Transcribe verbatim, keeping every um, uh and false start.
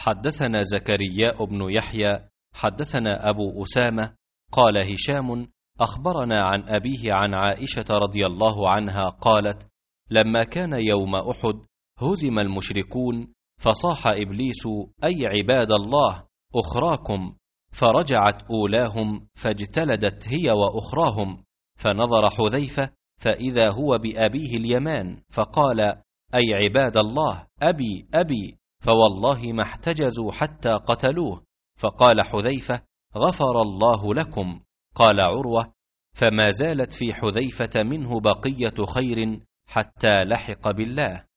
حدثنا زكرياء بن يحيى حدثنا أبو أسامة قال هشام أخبرنا عن أبيه عن عائشة رضي الله عنها قالت: لما كان يوم أحد هزم المشركون، فصاح إبليس: أي عباد الله، أخراكم. فرجعت أولاهم فاجتلدت هي وأخراهم، فنظر حذيفة فإذا هو بأبيه اليمان، فقال: أي عباد الله، أبي أبي، فوالله ما احتجزوا حتى قتلوه. فقال حذيفة: غفر الله لكم. قال عروة: فما زالت في حذيفة منه بقية خير حتى لحق بالله.